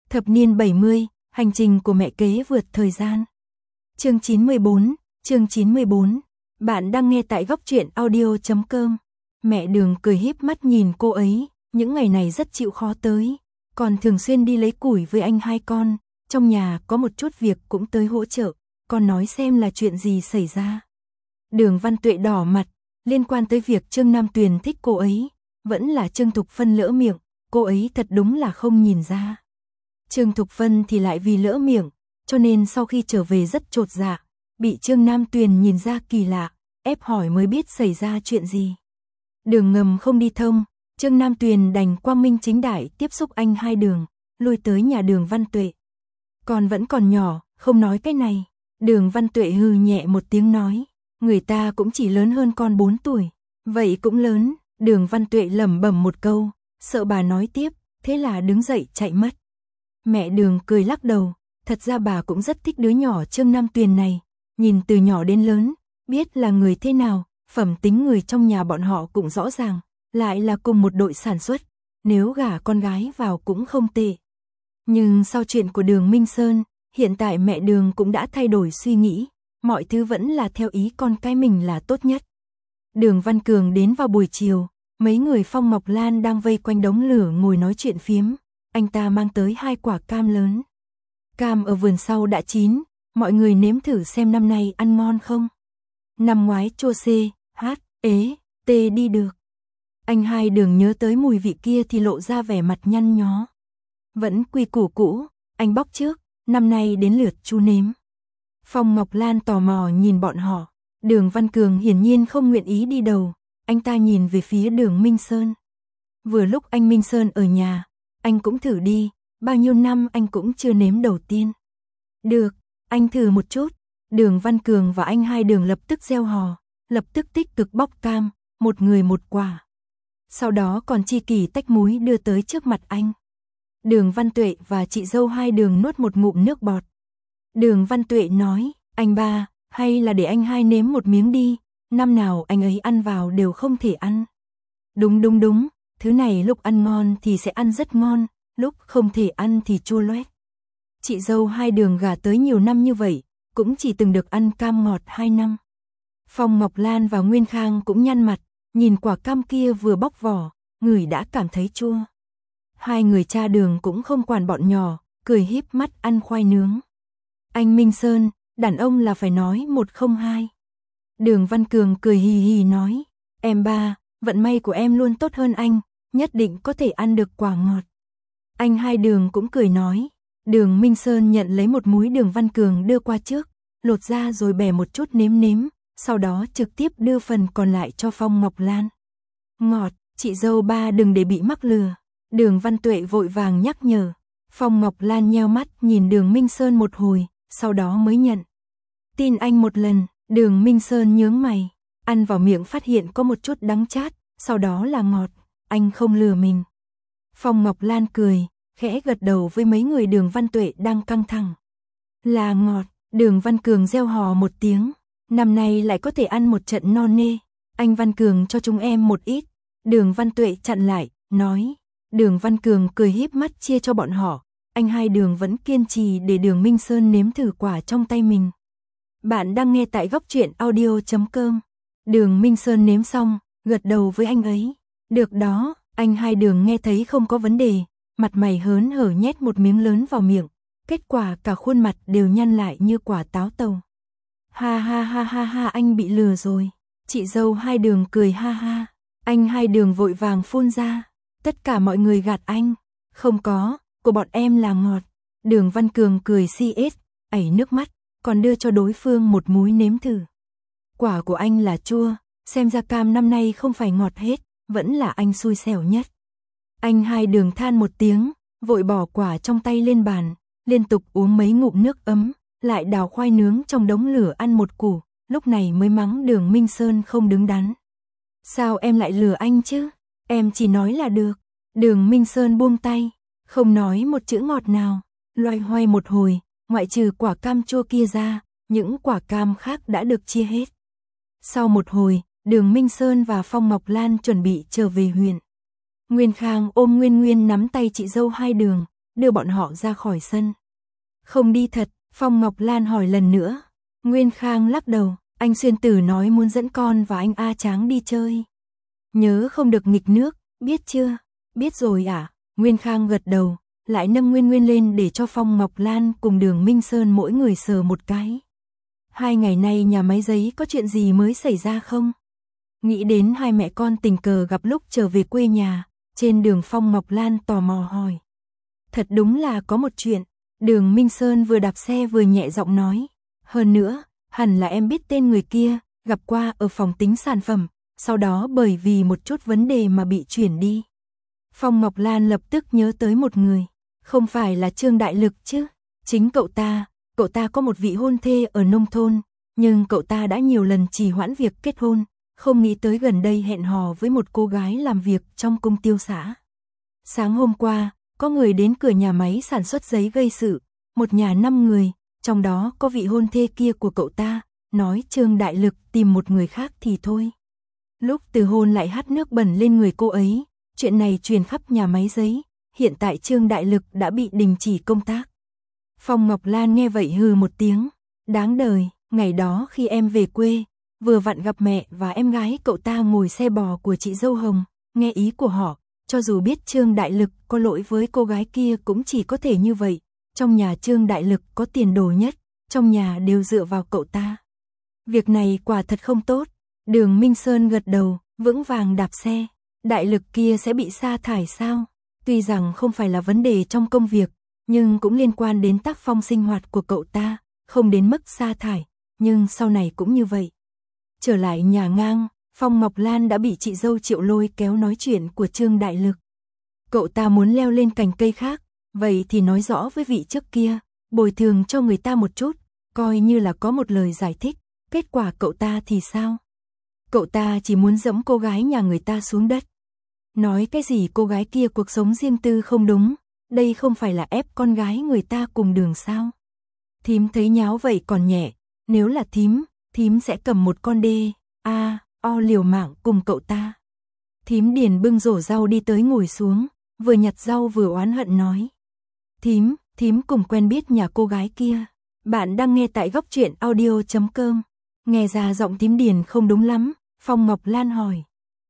Thập niên 70, hành trình của mẹ kế vượt thời gian. Chương 94. Bạn đang nghe tại góc truyện audio.com. Mẹ Đường cười híp mắt nhìn cô ấy, những ngày này rất chịu khó tới, còn thường xuyên đi lấy củi với anh hai con, trong nhà có một chút việc cũng tới hỗ trợ, con nói xem là chuyện gì xảy ra. Đường Văn Tuệ đỏ mặt, liên quan tới việc Trương Nam Tuyền thích cô ấy, vẫn là Trương Thục Phân lỡ miệng, cô ấy thật đúng là không nhìn ra. Trương Thục Phân thì lại vì lỡ miệng, cho nên sau khi trở về rất chột dạ, bị Trương Nam Tuyền nhìn ra kỳ lạ, ép hỏi mới biết xảy ra chuyện gì. Đường ngầm không đi thông, Trương Nam Tuyền đành quang minh chính đại tiếp xúc anh hai Đường, lui tới nhà Đường Văn Tuệ. Con vẫn còn nhỏ, không nói cái này. Đường Văn Tuệ hừ nhẹ một tiếng nói, người ta cũng chỉ lớn hơn con 4 tuổi, vậy cũng lớn. Đường Văn Tuệ lẩm bẩm một câu, sợ bà nói tiếp, thế là đứng dậy chạy mất. Mẹ Đường cười lắc đầu, thật ra bà cũng rất thích đứa nhỏ Trương Nam Tuyền này, nhìn từ nhỏ đến lớn, biết là người thế nào, phẩm tính người trong nhà bọn họ cũng rõ ràng, lại là cùng một đội sản xuất, nếu gả con gái vào cũng không tệ. Nhưng sau chuyện của Đường Minh Sơn, hiện tại mẹ Đường cũng đã thay đổi suy nghĩ, mọi thứ vẫn là theo ý con cái mình là tốt nhất. Đường Văn Cường đến vào buổi chiều, mấy người Phong Ngọc Lan đang vây quanh đống lửa ngồi nói chuyện phiếm, anh ta mang tới 2 quả cam lớn. Cam ở vườn sau đã chín, mọi người nếm thử xem năm nay ăn ngon không. Năm ngoái chua C, H, ế, T đi được. Anh hai Đường nhớ tới mùi vị kia thì lộ ra vẻ mặt nhăn nhó. Vẫn quy củ cũ, anh bóc trước, năm nay đến lượt chú nếm. Phong Ngọc Lan tò mò nhìn bọn họ, Đường Văn Cường hiển nhiên không nguyện ý đi đầu, anh ta nhìn về phía Đường Minh Sơn. Vừa lúc anh Minh Sơn ở nhà, anh cũng thử đi, bao nhiêu năm anh cũng chưa nếm đầu tiên. Được, anh thử một chút. Đường Văn Cường và anh hai Đường lập tức reo hò, lập tức tích cực bóc cam, một người một quả. Sau đó còn chi kỷ tách múi đưa tới trước mặt anh. Đường Văn Tuệ và chị dâu hai Đường nuốt một ngụm nước bọt. Đường Văn Tuệ nói, anh ba, hay là để anh hai nếm một miếng đi, năm nào anh ấy ăn vào đều không thể ăn. Đúng, thứ này lúc ăn ngon thì sẽ ăn rất ngon, lúc không thể ăn thì chua loét. Chị dâu hai Đường gả tới nhiều năm như vậy, cũng chỉ từng được ăn cam ngọt 2 năm. Phong Ngọc Lan và Nguyên Khang cũng nhăn mặt, nhìn quả cam kia vừa bóc vỏ, người đã cảm thấy chua. Hai người cha Đường cũng không quản bọn nhỏ, cười híp mắt ăn khoai nướng. Anh Minh Sơn, đàn ông là phải nói 1 không 2. Đường Văn Cường cười hì hì nói, em ba, vận may của em luôn tốt hơn anh, nhất định có thể ăn được quả ngọt. Anh hai Đường cũng cười nói. Đường Minh Sơn nhận lấy một múi Đường Văn Cường đưa qua trước, lột ra rồi bẻ một chút nếm, sau đó trực tiếp đưa phần còn lại cho Phong Ngọc Lan. Ngọt, chị dâu ba đừng để bị mắc lừa. Đường Văn Tuệ vội vàng nhắc nhở. Phong Ngọc Lan nheo mắt nhìn Đường Minh Sơn một hồi, sau đó mới nhận. Tin anh một lần. Đường Minh Sơn nhướng mày, ăn vào miệng phát hiện có một chút đắng chát, sau đó là ngọt, anh không lừa mình. Phong Ngọc Lan cười, khẽ gật đầu với mấy người Đường Văn Tuệ đang căng thẳng. Là ngọt. Đường Văn Cường reo hò một tiếng, năm nay lại có thể ăn một trận no nê, anh Văn Cường cho chúng em một ít. Đường Văn Tuệ chặn lại, nói. Đường Văn Cường cười híp mắt chia cho bọn họ, anh hai Đường vẫn kiên trì để Đường Minh Sơn nếm thử quả trong tay mình. Bạn đang nghe tại góc truyện audio.com. Đường Minh Sơn nếm xong, gật đầu với anh ấy. Được đó, anh hai Đường nghe thấy không có vấn đề, mặt mày hớn hở nhét một miếng lớn vào miệng, kết quả cả khuôn mặt đều nhăn lại như quả táo tàu. Ha, anh bị lừa rồi. Chị dâu hai Đường cười ha ha. Anh hai Đường vội vàng phun ra, tất cả mọi người gạt anh. Không có, của bọn em là ngọt. Đường Văn Cường cười CS, ảy nước mắt, còn đưa cho đối phương một múi nếm thử. Quả của anh là chua, xem ra cam năm nay không phải ngọt hết, vẫn là anh xui xẻo nhất. Anh hai Đường than một tiếng, vội bỏ quả trong tay lên bàn, liên tục uống mấy ngụm nước ấm, lại đào khoai nướng trong đống lửa ăn một củ, lúc này mới mắng Đường Minh Sơn không đứng đắn. Sao em lại lừa anh chứ? Em chỉ nói là được. Đường Minh Sơn buông tay, không nói một chữ ngọt nào, loay hoay một hồi, ngoại trừ quả cam chua kia ra, những quả cam khác đã được chia hết. Sau một hồi, Đường Minh Sơn và Phong Ngọc Lan chuẩn bị trở về huyện. Nguyên Khang ôm Nguyên nắm tay chị dâu hai Đường, đưa bọn họ ra khỏi sân. Không đi thật, Phong Ngọc Lan hỏi lần nữa. Nguyên Khang lắc đầu, anh Xuyên Tử nói muốn dẫn con và anh A Tráng đi chơi. Nhớ không được nghịch nước, biết chưa? Biết rồi ạ. Nguyên Khang gật đầu, lại nâng Nguyên Nguyên lên để cho Phong Ngọc Lan cùng Đường Minh Sơn mỗi người sờ một cái. 2 ngày nay nhà máy giấy có chuyện gì mới xảy ra không? Nghĩ đến hai mẹ con tình cờ gặp lúc trở về quê nhà, trên đường Phong Ngọc Lan tò mò hỏi. Thật đúng là có một chuyện, Đường Minh Sơn vừa đạp xe vừa nhẹ giọng nói. Hơn nữa, hẳn là em biết tên người kia, gặp qua ở phòng tính sản phẩm, sau đó bởi vì một chút vấn đề mà bị chuyển đi. Phong Ngọc Lan lập tức nhớ tới một người, không phải là Trương Đại Lực chứ, chính cậu ta có một vị hôn thê ở nông thôn, nhưng cậu ta đã nhiều lần trì hoãn việc kết hôn, không nghĩ tới gần đây hẹn hò với một cô gái làm việc trong công tiêu xã. Sáng hôm qua, có người đến cửa nhà máy sản xuất giấy gây sự, một nhà 5 người, trong đó có vị hôn thê kia của cậu ta, nói Trương Đại Lực tìm một người khác thì thôi. Lúc từ hôn lại hắt nước bẩn lên người cô ấy, chuyện này truyền khắp nhà máy giấy, hiện tại Trương Đại Lực đã bị đình chỉ công tác. Phong Ngọc Lan nghe vậy hừ một tiếng, đáng đời, ngày đó khi em về quê, vừa vặn gặp mẹ và em gái cậu ta ngồi xe bò của chị dâu Hồng, nghe ý của họ, cho dù biết Trương Đại Lực có lỗi với cô gái kia cũng chỉ có thể như vậy, trong nhà Trương Đại Lực có tiền đồ nhất, trong nhà đều dựa vào cậu ta. Việc này quả thật không tốt, Đường Minh Sơn gật đầu, vững vàng đạp xe, Đại Lực kia sẽ bị sa thải sao? Tuy rằng không phải là vấn đề trong công việc, nhưng cũng liên quan đến tác phong sinh hoạt của cậu ta, không đến mức sa thải, nhưng sau này cũng như vậy. Trở lại nhà ngang, Phong Ngọc Lan đã bị chị dâu Triệu lôi kéo nói chuyện của Trương Đại Lực. Cậu ta muốn leo lên cành cây khác, vậy thì nói rõ với vị trước kia, bồi thường cho người ta một chút, coi như là có một lời giải thích, kết quả cậu ta thì sao? Cậu ta chỉ muốn giẫm cô gái nhà người ta xuống đất. Nói cái gì cô gái kia cuộc sống riêng tư không đúng, đây không phải là ép con gái người ta cùng đường sao? Thím thấy nháo vậy còn nhẹ, nếu là thím sẽ cầm một con o liều mạng cùng cậu ta. Thím Điền bưng rổ rau đi tới ngồi xuống, vừa nhặt rau vừa oán hận nói. Thím cùng quen biết nhà cô gái kia. Bạn đang nghe tại góc truyện audio.com. Nghe ra giọng thím Điền không đúng lắm, Phong Ngọc Lan hỏi.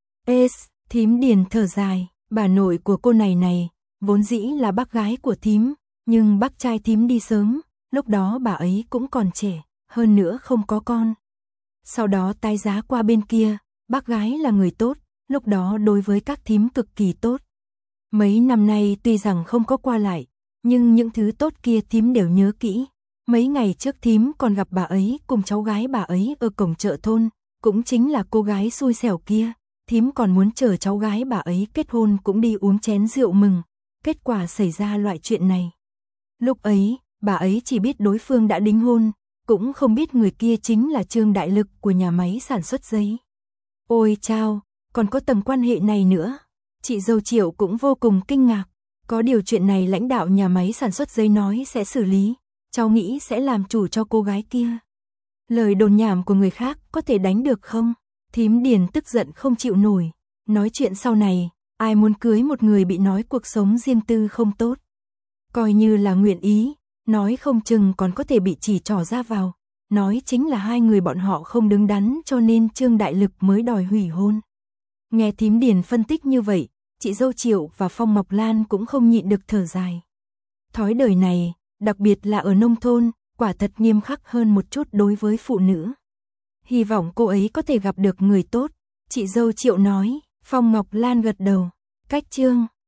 Thím Điền thở dài, bà nội của cô này, vốn dĩ là bác gái của thím, nhưng bác trai thím đi sớm, lúc đó bà ấy cũng còn trẻ, hơn nữa không có con. Sau đó tái giá qua bên kia, bác gái là người tốt, lúc đó đối với các thím cực kỳ tốt. Mấy năm nay tuy rằng không có qua lại, nhưng những thứ tốt kia thím đều nhớ kỹ. Mấy ngày trước thím còn gặp bà ấy cùng cháu gái bà ấy ở cổng chợ thôn, cũng chính là cô gái xui xẻo kia. Thím còn muốn chờ cháu gái bà ấy kết hôn cũng đi uống chén rượu mừng, kết quả xảy ra loại chuyện này. Lúc ấy, bà ấy chỉ biết đối phương đã đính hôn, cũng không biết người kia chính là Trương Đại Lực của nhà máy sản xuất giấy. Ôi chao, còn có tầng quan hệ này nữa. Chị dâu Triệu cũng vô cùng kinh ngạc. Có điều chuyện này lãnh đạo nhà máy sản xuất giấy nói sẽ xử lý, cháu nghĩ sẽ làm chủ cho cô gái kia. Lời đồn nhảm của người khác có thể đánh được không? Thím Điền tức giận không chịu nổi. Nói chuyện sau này, ai muốn cưới một người bị nói cuộc sống riêng tư không tốt. Coi như là nguyện ý, nói không chừng còn có thể bị chỉ trỏ ra vào. Nói chính là hai người bọn họ không đứng đắn cho nên Trương Đại Lực mới đòi hủy hôn. Nghe thím Điền phân tích như vậy, chị dâu Triệu và Phong Ngọc Lan cũng không nhịn được thở dài. Thói đời này, đặc biệt là ở nông thôn, quả thật nghiêm khắc hơn một chút đối với phụ nữ. Hy vọng cô ấy có thể gặp được người tốt, chị dâu Triệu nói. Phong Ngọc Lan gật đầu. Cách Trương